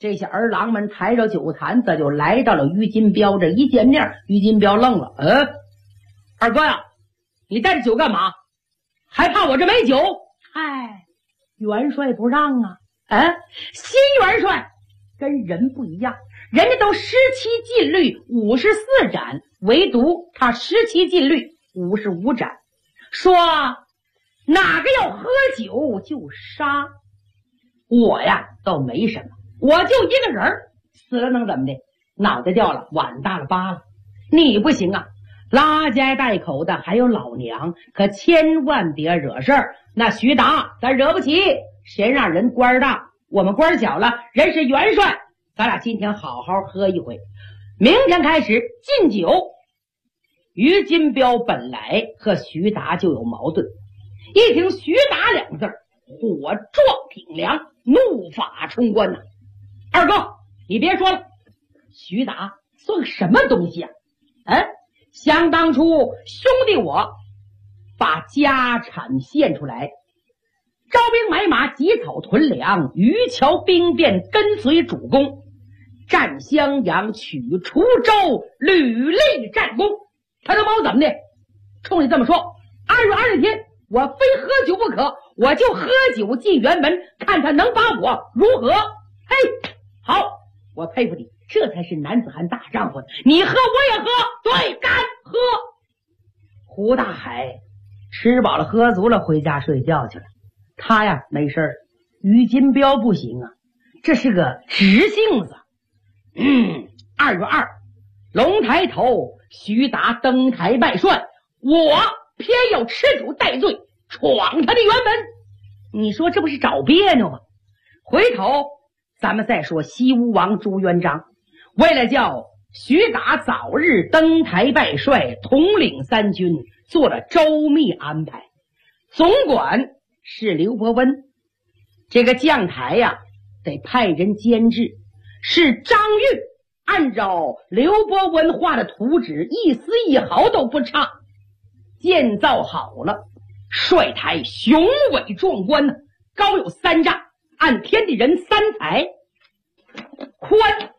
这些儿郎们抬着酒坛子就来到了于金彪这，一见面，于金彪愣了。二哥呀，你带着酒干嘛？还怕我这没酒？嗨，元帅不让啊。新元帅跟人不一样，人家都17禁律54斩，唯独他17禁律55斩，说哪个要喝酒就杀。我呀倒没什么，我就一个人儿，死了能怎么的？脑袋掉了，碗大了疤了。你不行啊，拉家带口的还有老娘，可千万别惹事儿。那徐达咱惹不起，谁让人官大，我们官小了，人是元帅，咱俩今天好好喝一回，明天开始禁酒。于金彪本来和徐达就有矛盾，一听徐达两字，火壮挺梁，怒发冲冠呐！二哥，你别说了，徐达算个什么东西啊？想当初兄弟我把家产献出来，招兵买马，积草屯粮，渔樵兵变，跟随主公，占襄阳，取滁州，屡立战功。他能把我怎么的？冲你这么说，2月20天我非喝酒不可，我就喝酒进辕门，看他能把我如何？嘿，好，我佩服你，这才是男子汉大丈夫。你喝我也喝，对，干喝。胡大海吃饱了喝足了，回家睡觉去了。他呀没事儿，于金彪不行啊，这是个直性子。2月2，龙抬头，徐达登台拜帅，我偏要吃酒戴罪，闯他的辕门。你说这不是找别扭吗？回头咱们再说西吴王朱元璋，为了叫徐达早日登台拜帅，统领3军，做了周密安排。总管是刘伯温，这个将台呀得派人监制，是张玉按照刘伯温画的图纸一丝一毫都不差，建造好了。帅台雄伟壮观呢，高有3丈，按天地人3才，宽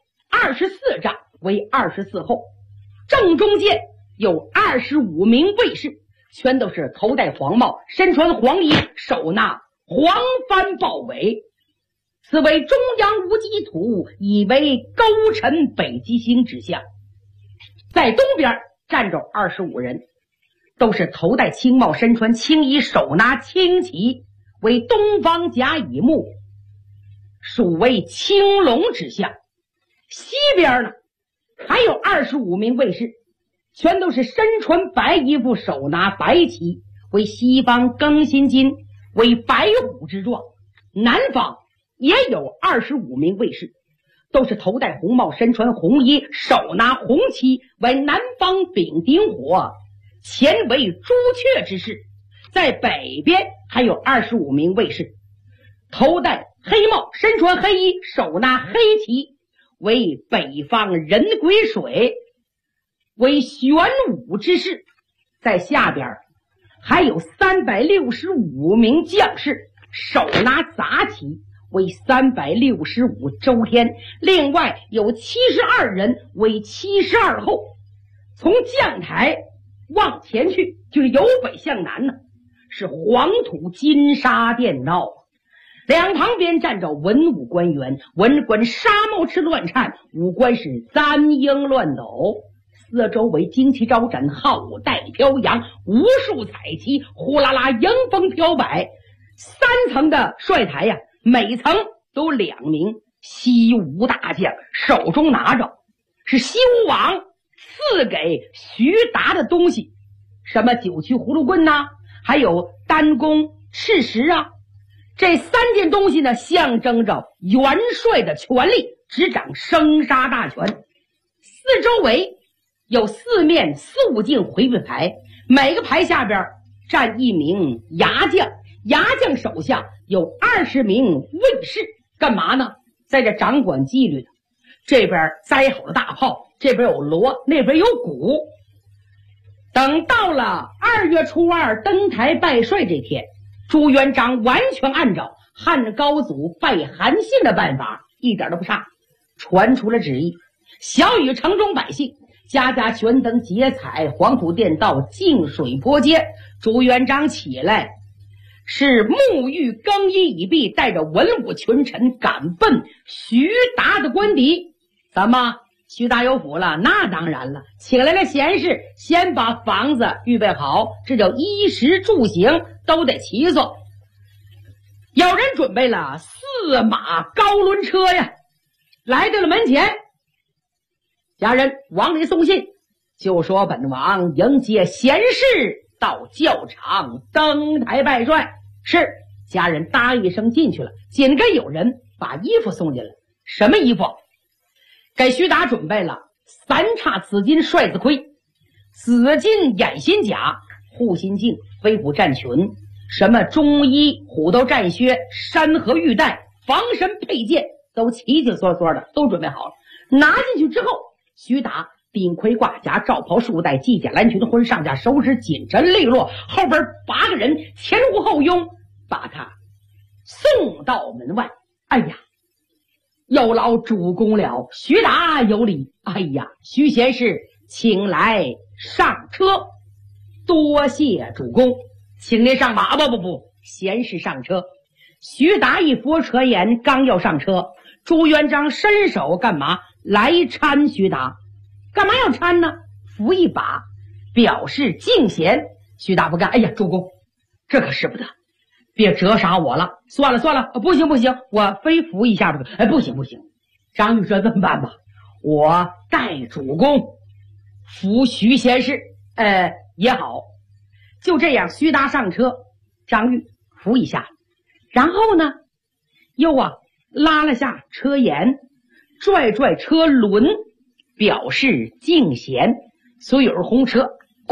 24丈为24后，正中间有25名卫士，全都是头戴黄帽，身穿黄衣，手拿黄帆豹尾。此为中央无极图，以为勾陈北极星之象。在东边站着25人，都是头戴青帽，身穿青衣，手拿青旗，为东方甲乙木，属为青龙之象。西边呢还有25名卫士，全都是身穿白衣服，手拿白旗，为西方庚辛金，为白虎之状。南方也有25名卫士，都是头戴红帽，身穿红衣，手拿红旗，为南方丙丁火，前为朱雀之势。在北边还有25名卫士，头戴黑帽，身穿黑衣，手拿黑旗，为北方人癸水，为玄武之势。在下边还有365名将士，手拿杂旗，为365周天。另外有72人为72后。从将台往前去，就是由北向南呢，是黄土金沙殿闹。两旁边站着文武官员，文官纱帽翅乱颤，武官是簪缨乱抖，四周围旌旗招展，号带飘扬，无数彩旗呼啦啦迎风飘摆。3层的帅台呀，每层都2名西吴大将，手中拿着是西吴王赐给徐达的东西，什么9曲葫芦棍呐，还有丹弓赤石啊。这3件东西呢，象征着元帅的权力，执掌生杀大权。四周围有4面4、5进回避牌，每个牌下边站1名牙将，牙将手下有20名卫士，干嘛呢？在这掌管纪律的。这边栽好了大炮，这边有锣，那边有鼓。等到了2月初2登台拜帅这天，朱元璋完全按照汉高祖拜韩信的办法，一点都不差。 传出了旨意，小雨城中百姓家家悬灯结彩，黄土垫道，净水泼街。朱元璋起来是沐浴更衣已毕，带着文武群臣赶奔徐达的官邸。怎么徐达有福了？那当然了，请来了贤士，先把房子预备好，这叫衣食住行都得齐索。有人准备了4马高轮车呀，来到了门前，家人往里送信，就说本王迎接贤士到教场登台拜帅。是，家人答一声进去了，紧跟有人把衣服送进来。什么衣服？给徐达准备了3叉紫金帅子盔、紫金掩心甲、护心镜、飞虎战裙，什么中衣、虎头战靴、山河玉带、防身佩剑，都齐齐索索的都准备好了。拿进去之后，徐达顶盔挂甲，罩袍束带，系甲蓝裙，婚上下收拾紧沉利落，后边8个人前呼后拥，把他送到门外。哎呀，有劳主公了。徐达有礼。哎呀，徐贤士请来上车，多谢主公，请您上马。不，贤士上车。徐达一佛车言，刚要上车，朱元璋伸手干嘛？来搀徐达。干嘛要搀呢？扶一把，表示敬贤。徐达不干。哎呀，主公，这可使不得，别折杀我了。算了，不行，我非扶一下不可。哎，不行。张玉说这么办吧，我代主公扶徐贤士。也好。就这样，徐达上车，张玉扶一下，然后呢，又拉了下车沿，拽车轮，表示敬贤。所以有红车，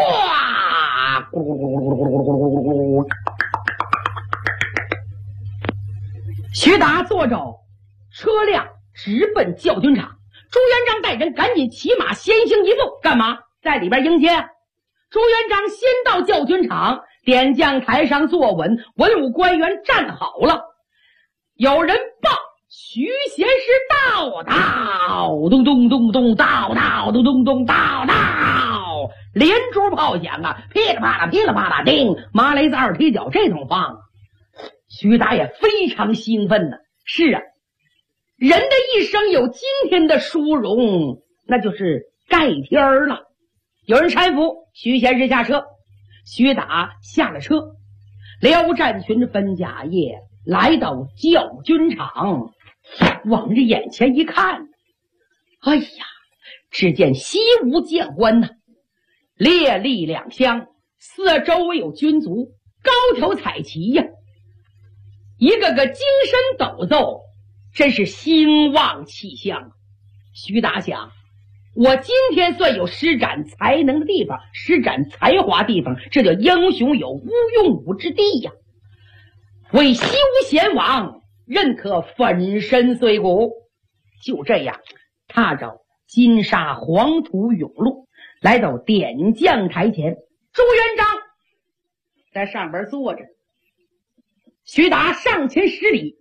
徐达坐着车辆直奔教军场。朱元璋带人赶紧骑马先行一步，干嘛？在里边迎接。朱元璋先到教军场，点将台上坐稳，文武官员站好了。有人报徐贤士到，咚咚咚咚，到，咚咚咚，到，连珠炮响啊，噼里啪啦，叮，麻雷子二踢脚这通放。徐达也非常兴奋呢。是啊，人的一生有今天的殊荣，那就是盖天了。有人搀扶徐贤士下车，徐达下了车，撩战裙分甲叶，来到教军场，往着眼前一看，哎呀，只见西吴将官呐，列立两厢，四周围有军卒，高挑彩旗呀，一个个精神抖擞，真是兴旺气象。徐达想，我今天算有施展才能的地方，施展才华地方，这叫英雄有无用武之地呀。为西吴贤王，任可粉身碎骨。就这样踏着金沙黄土甬路，来到点将台前。朱元璋在上边坐着，徐达上前施礼，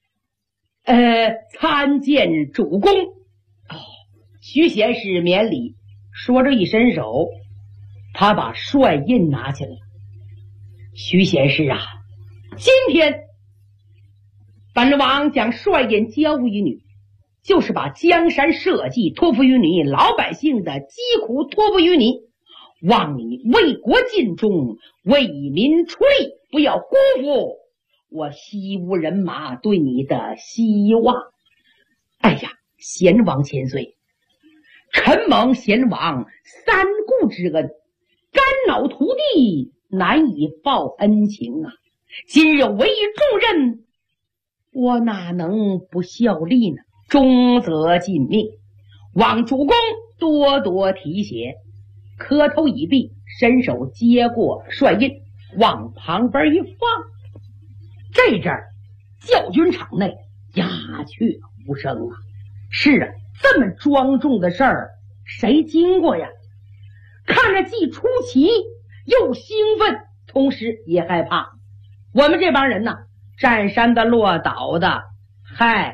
参见主公。徐贤士免礼，说着一伸手，他把帅印拿起来了。徐贤士啊，今天本王将帅印交于你，就是把江山社稷托付于你，老百姓的疾苦托付于你，望你为国尽忠，为民出力，不要辜负我西吴人马对你的希望。哎呀，贤王千岁，臣蒙贤王三顾之恩，肝脑涂地，难以报恩情啊！今日委以重任，我哪能不效力呢？忠则尽命，望主公多多提携。磕头已毕，伸手接过帅印，往旁边一放。这阵儿教军场内鸦雀无声啊！是啊，这么庄重的事儿，谁经过呀？看着既出奇又兴奋，同时也害怕。我们这帮人呢，占山的落倒的，嗨，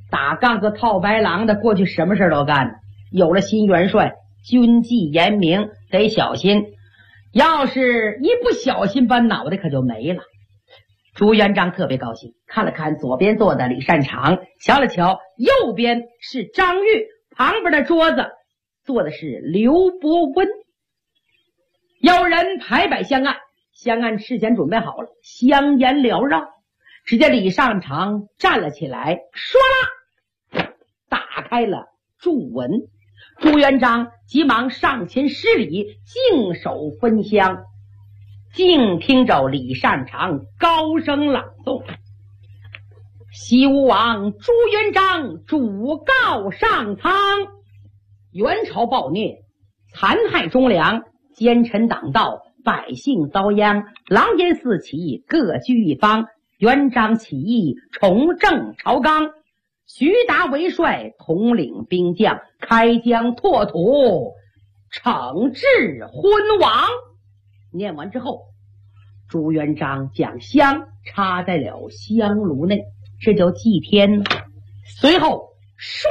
打杠子套白狼的，过去什么事都干呢。有了新元帅，军纪严明，得小心。要是一不小心，把脑袋可就没了。朱元璋特别高兴，看了看左边坐的李善长，瞧了瞧右边是张玉，旁边的桌子坐的是刘伯温。有人排摆香案，香案事先准备好了，香烟缭绕。只见李善长站了起来，唰啦打开了祝文。朱元璋急忙上前施礼，净手分香，静听着李善长高声朗诵：西吴王朱元璋主告上苍，元朝暴虐，残害忠良，奸臣党盗，百姓遭殃，狼烟四起，各居一方。元璋起义，重正朝纲，徐达为帅，统领兵将，开疆拓土，惩治昏王。念完之后，朱元璋将香插在了香炉内，这叫祭天呢。随后唰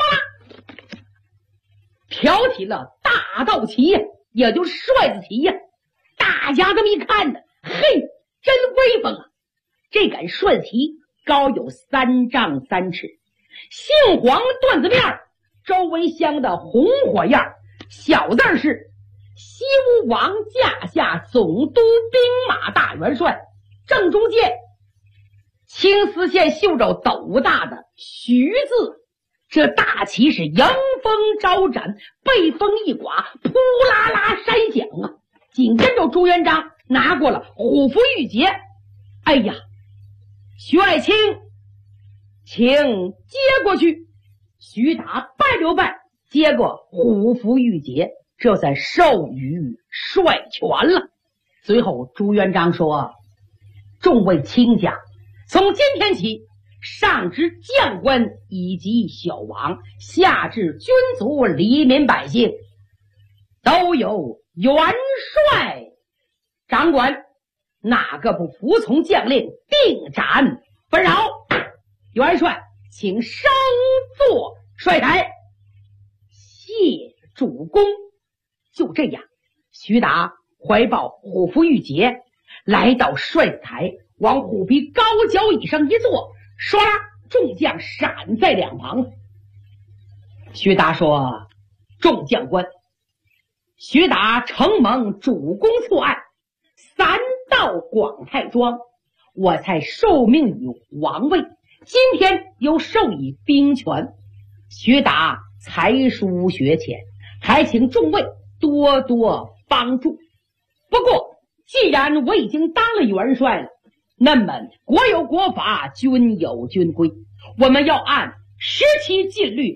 挑起了大道旗呀，也就是帅字旗呀。大家这么一看呢，嘿，真威风啊！这杆帅旗高有3丈3尺，杏黄缎子面，周围镶的红火样，小字是西吴王驾下总督兵马大元帅，正中间青丝线绣着斗大的徐字。这大旗是迎风招展，背风一刮，扑啦啦山响啊！紧跟着朱元璋拿过了虎符玉节。哎呀，徐爱卿，请接过去。徐达拜了拜，接过虎符玉节，这算授予帅权了。随后朱元璋说：众位卿家，从今天起，上至将官以及小王，下至军卒黎民百姓，都由元帅掌管，哪个不服从将令，定斩不饶。元帅请升坐帅台，谢主公。就这样，徐达怀抱虎符玉节，来到帅子台，往虎皮高脚椅上一坐，唰啦，众将闪在两旁。徐达说：众将官，徐达承蒙主公错爱，3到广泰庄，我才受命于王位，今天又授以兵权。徐达才疏学浅，还请众位多多帮助。不过既然我已经当了元帅了，那么国有国法，军有军规，我们要按17禁律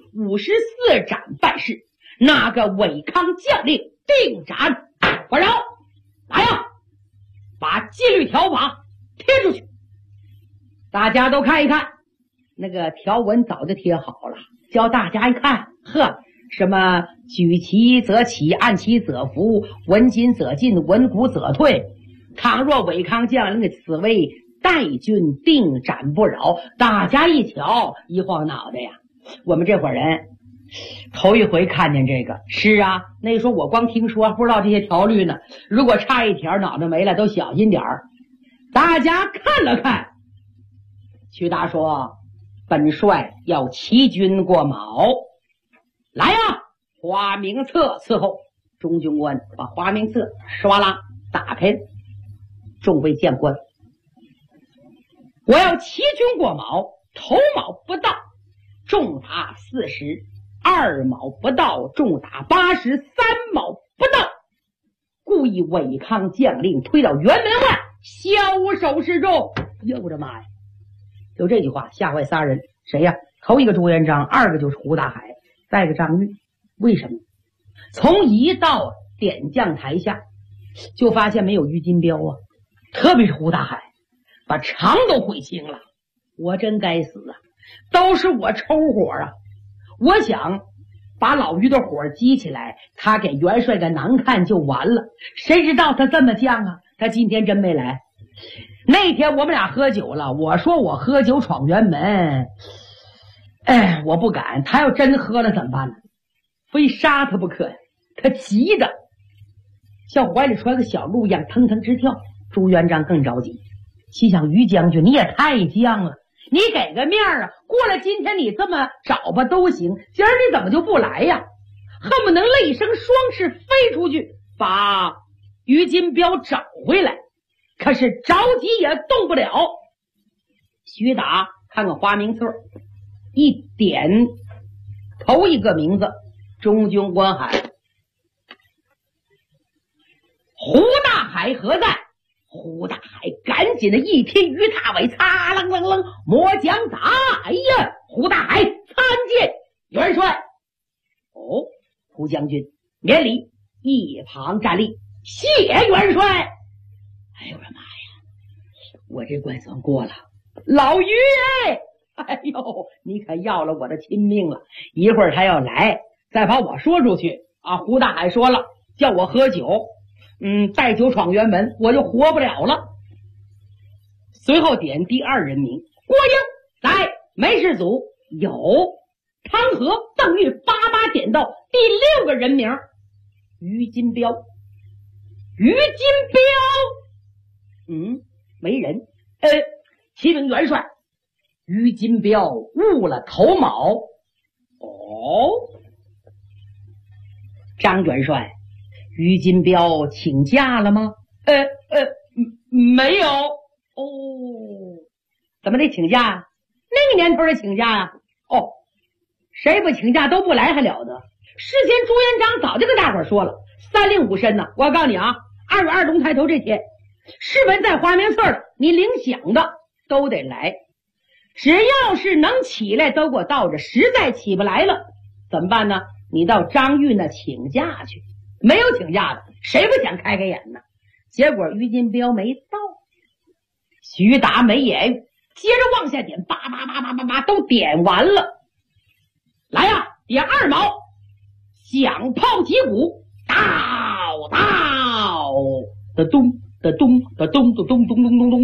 54斩办事，那个违抗将令，定斩不饶。来呀，把纪律条法贴出去，大家都看一看。那个条文早就贴好了，叫大家一看，呵，什么举旗则起，按旗则伏，闻金则进，闻鼓则退。倘若违抗将令，此为代军定斩不饶。大家一瞧，一晃脑袋呀，我们这伙人头一回看见这个。是啊，那时候我光听说，不知道这些条律呢。如果差一条，脑袋没了，都小心点儿。大家看了看，徐达说：本帅要齐军过卯。来呀，花名册伺候。中军官把花名册唰啦打开。众位将官，我要齐军过卯，头卯不到，重打40；二卯不到，重打80；三卯不到，故意违抗将令，推到辕门外，枭首示众。哟，我的妈呀！就这句话吓坏仨人。谁呀？头一个朱元璋，二个就是胡大海，再一个张玉。为什么？从一到点将台下，就发现没有于金彪啊，特别是胡大海，把肠都悔青了。我真该死啊！都是我抽火啊！我想把老于的火激起来，他给元帅个难看就完了。谁知道他这么犟啊！他今天真没来。那天我们俩喝酒了，我说我喝酒闯辕门， 哎，我不敢，他要真喝了怎么办呢？非杀他不可呀！他急的像怀里揣个小鹿一样腾腾直跳。朱元璋更着急，心想于将军你也太犟了，你给个面啊，过了今天你这么找吧都行，今儿你怎么就不来呀？恨不能肋生双翅飞出去把于金彪找回来，可是着急也动不了。徐达看看花名册，一点头一个名字中军官海。胡大海何在？胡大海赶紧的一踢于大伟，擦楞楞楞磨浆打。哎呀，胡大海参见元帅。哦，胡将军免礼，一旁站立，谢元帅。哎呦我的妈呀，我这关算过了。老于哎呦，你可要了我的亲命了，一会儿他要来再把我说出去啊！胡大海说了叫我喝酒，带酒闯辕门，我就活不了了。随后点第二人名，郭英在梅氏组有汤和、邓玉叭叭点到第六个人名于金彪。于金彪没人。启禀元帅，于金彪误了头卯。哦，张元帅，于金彪请假了吗？没有。哦，怎么得请假？那个年头的请假啊？哦，谁不请假都不来还了得？事先朱元璋早就跟大伙儿说了，三令五申呢。我告诉你啊，2月2龙抬头这天，是文在花名册了，你领饷的都得来，只要是能起来都给我到这，实在起不来了怎么办呢？你到张玉那请假去。没有请假的，谁不想开开眼呢？结果于金彪没到，徐达没言语，接着往下点，叭叭叭叭叭叭都点完了。来呀，点二毛，响炮击鼓，到的咚的咚的咚的咚咚咚咚咚。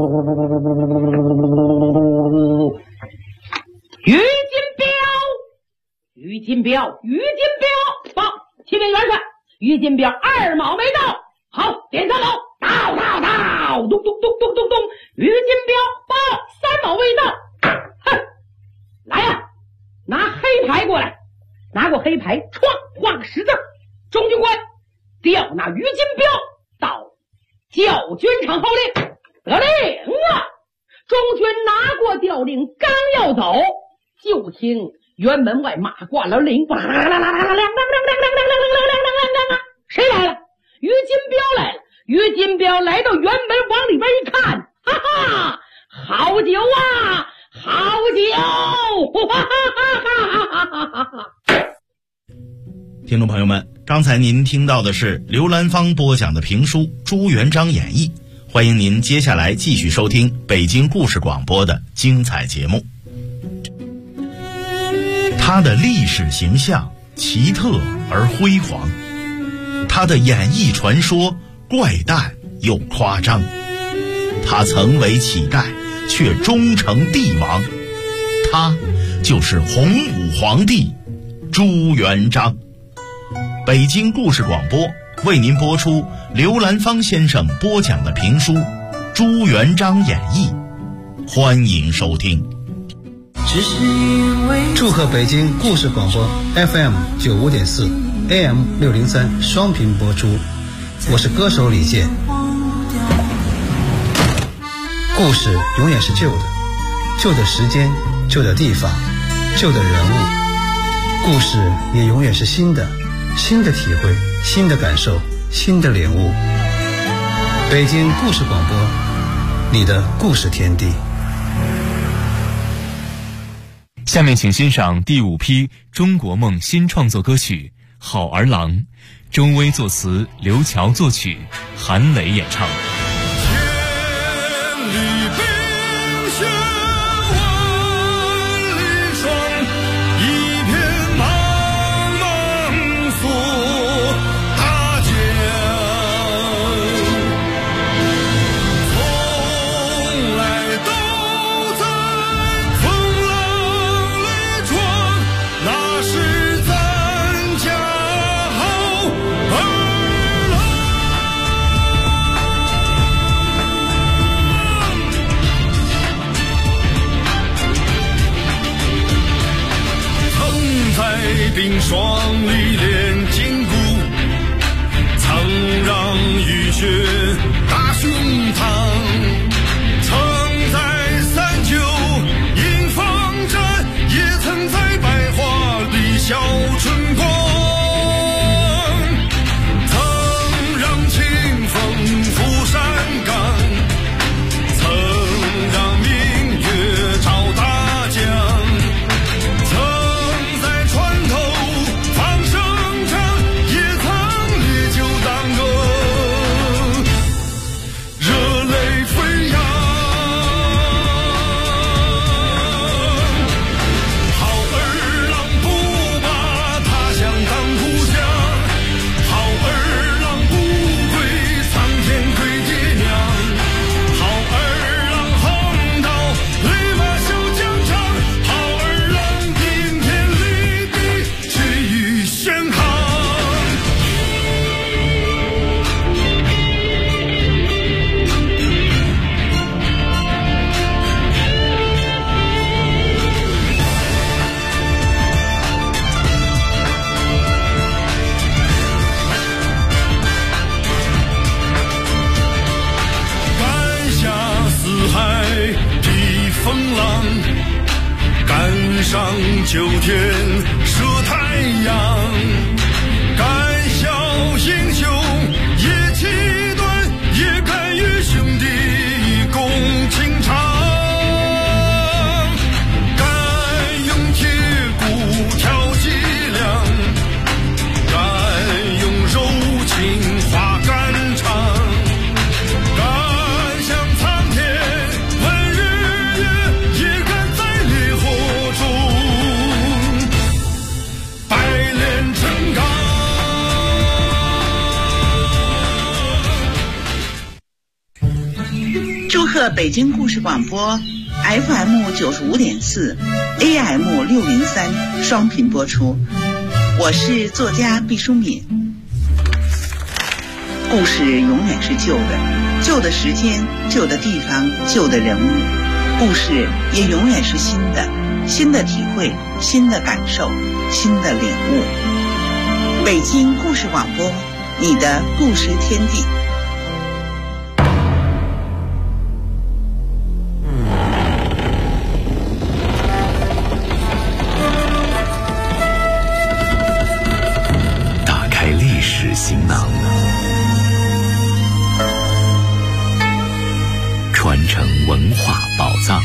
于金彪报，启禀元帅，于金彪二毛没到。好，点三毛，到，咚咚咚咚咚咚。于金彪报，三毛未到。哼，来呀，拿黑牌过来，拿过黑牌，唰画个十字。中军官调那于金彪到教军场号令。得令啊！中军拿过调令，刚要走，就听辕门外马挂了铃，谁来了？于金彪来了。于金彪来到辕门，往里边一看，哈哈，好酒啊，好酒！哈哈哈哈哈！ 听众朋友们，刚才您听到的是刘兰芳播讲的评书《朱元璋演义》，欢迎您接下来继续收听北京故事广播的精彩节目。他的历史形象奇特而辉煌，他的演艺传说怪诞又夸张，他曾为乞丐却终成帝王，他就是洪武皇帝朱元璋。北京故事广播为您播出刘兰芳先生播讲的评书《朱元璋演义》，欢迎收听。 祝贺北京故事广播 FM 95.4 AM 603双频播出，我是歌手李健。故事永远是旧的，旧的时间，旧的地方，旧的人物。故事也永远是新的，新的体会，新的感受，新的领悟。北京故事广播，你的故事天地。 下面请欣赏第5批中国梦新创作歌曲《好儿郎》，周薇作词，刘乔作曲，韩磊演唱。 冰霜历练筋骨，曾让浴血打胸膛，曾在三九迎风战，也曾在百花里笑春光，曾让清风拂山岗，曾让明月照大江，曾在船头放声唱，也曾烈酒当歌，热泪飞扬。好儿郎不把他乡当故乡，好儿郎不归苍天归爹娘，好儿郎横刀立马笑疆场，好儿郎顶天立地气宇轩昂。赶下四海的风浪，赶上九天射太阳，敢笑英雄也气短，也敢与兄弟共情长，敢用铁骨挑脊梁，敢用柔情化肝肠，敢向苍天问日月，也敢在烈火中百炼成钢。 祝贺北京故事广播 FM 95.4 AM 603双频播出，我是作家毕淑敏。故事永远是旧的，旧的时间，旧的地方，旧的人物，故事也永远是新的，新的体会，新的感受，新的领悟。北京故事广播，你的故事天地。 打开历史行囊，传承文化宝藏。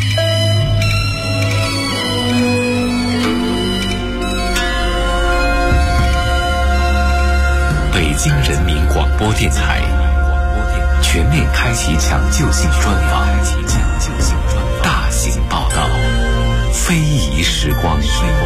北京人民广播电台全面开启抢救性专访，大型报道，非遗时光。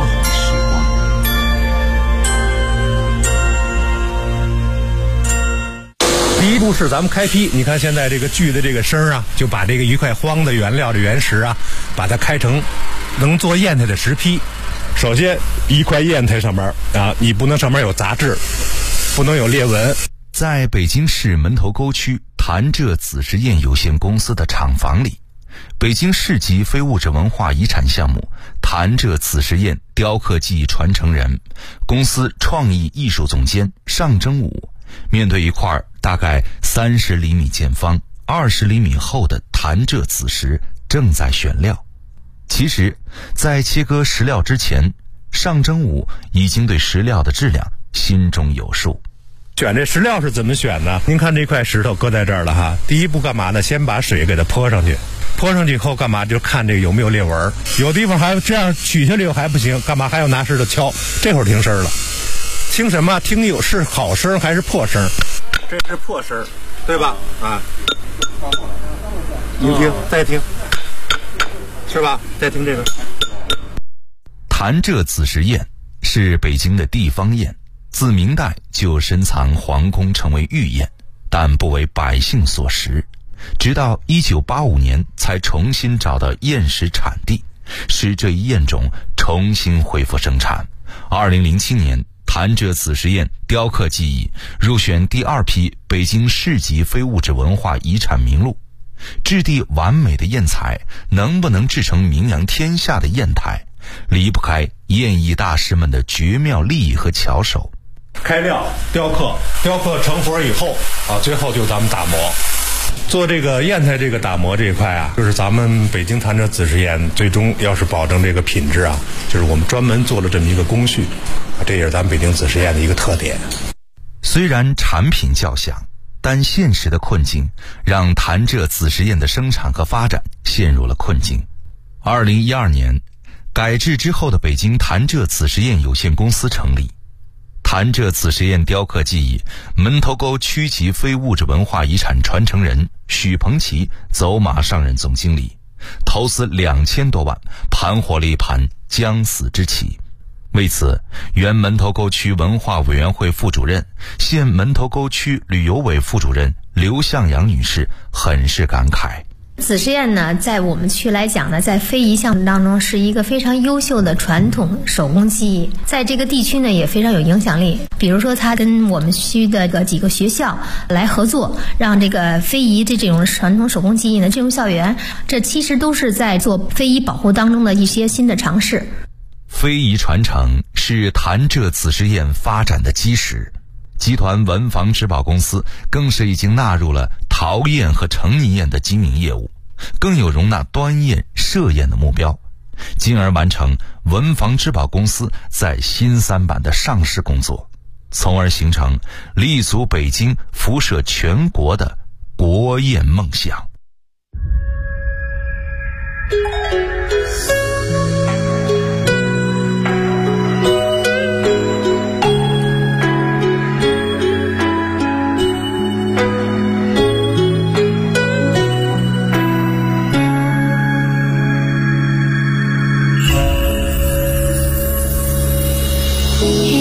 第一步是咱们开劈，你看现在这个锯的这个声啊，就把这个一块荒的原料的原石啊，把它开成能做砚台的石坯。首先一块砚台上面啊，你不能上面有杂质，不能有裂纹。 在北京市门头沟区潭柘紫石砚有限公司的厂房里，北京市级非物质文化遗产项目潭柘紫石砚雕刻技艺传承人、公司创意艺术总监尚征武，面对一块大概30厘米见方、20厘米厚的潭柘紫石，正在选料。其实，在切割石料之前，尚征武已经对石料的质量心中有数。 选这石料是怎么选呢？您看这块石头搁在这儿了哈，第一步干嘛呢？先把水给它泼上去，泼上去以后干嘛？就看这个有没有裂纹，有地方还这样取下来又还不行，干嘛还要拿石头敲？这会儿听声了，听什么？听有是好声还是破声？这是破声，对吧？啊，你听，再听，是吧？再听这个。 潭柘紫石砚是北京的地方砚，自明代就深藏皇宫，成为御砚，但不为百姓所食。直到1985年才重新找到砚石产地，使这一砚种重新恢复生产。2007年，潭柘紫石砚雕刻技艺入选第2批北京市级非物质文化遗产名录。质地完美的砚材能不能制成名扬天下的砚台， 离不开演艺大师们的绝妙技艺和巧手。 开料、雕刻成活以后啊，最后就咱们打磨。做这个砚台这个打磨这一块啊，就是咱们北京潭柘紫石砚最终要是保证这个品质啊，就是我们专门做了这么一个工序，这也是咱们北京紫石砚的一个特点。 虽然产品较响，但现实的困境让潭柘紫石砚的生产和发展陷入了困境。2012年，改制之后的北京潭柘紫石砚有限公司成立。潭柘紫石砚雕刻技艺门头沟区级非物质文化遗产传承人许鹏奇走马上任总经理，投资2000多万，盘活了一盘将死之棋。为此，原门头沟区文化委员会副主任、现门头沟区旅游委副主任刘向阳女士很是感慨。 紫石砚呢，在我们区来讲呢，在非遗项目当中是一个非常优秀的传统手工技艺，在这个地区呢也非常有影响力。比如说，他跟我们区的几个学校来合作，让这个非遗的这种传统手工技艺呢进入校园，这其实都是在做非遗保护当中的一些新的尝试。 非遗传承是潭柘紫石砚发展的基石。集团文房织宝公司更是已经纳入了陶砚和成泥砚的经营业务，更有容纳端砚、射砚的目标，进而完成文房织宝公司在新三板的上市工作，从而形成立足北京、辐射全国的国砚梦想。 一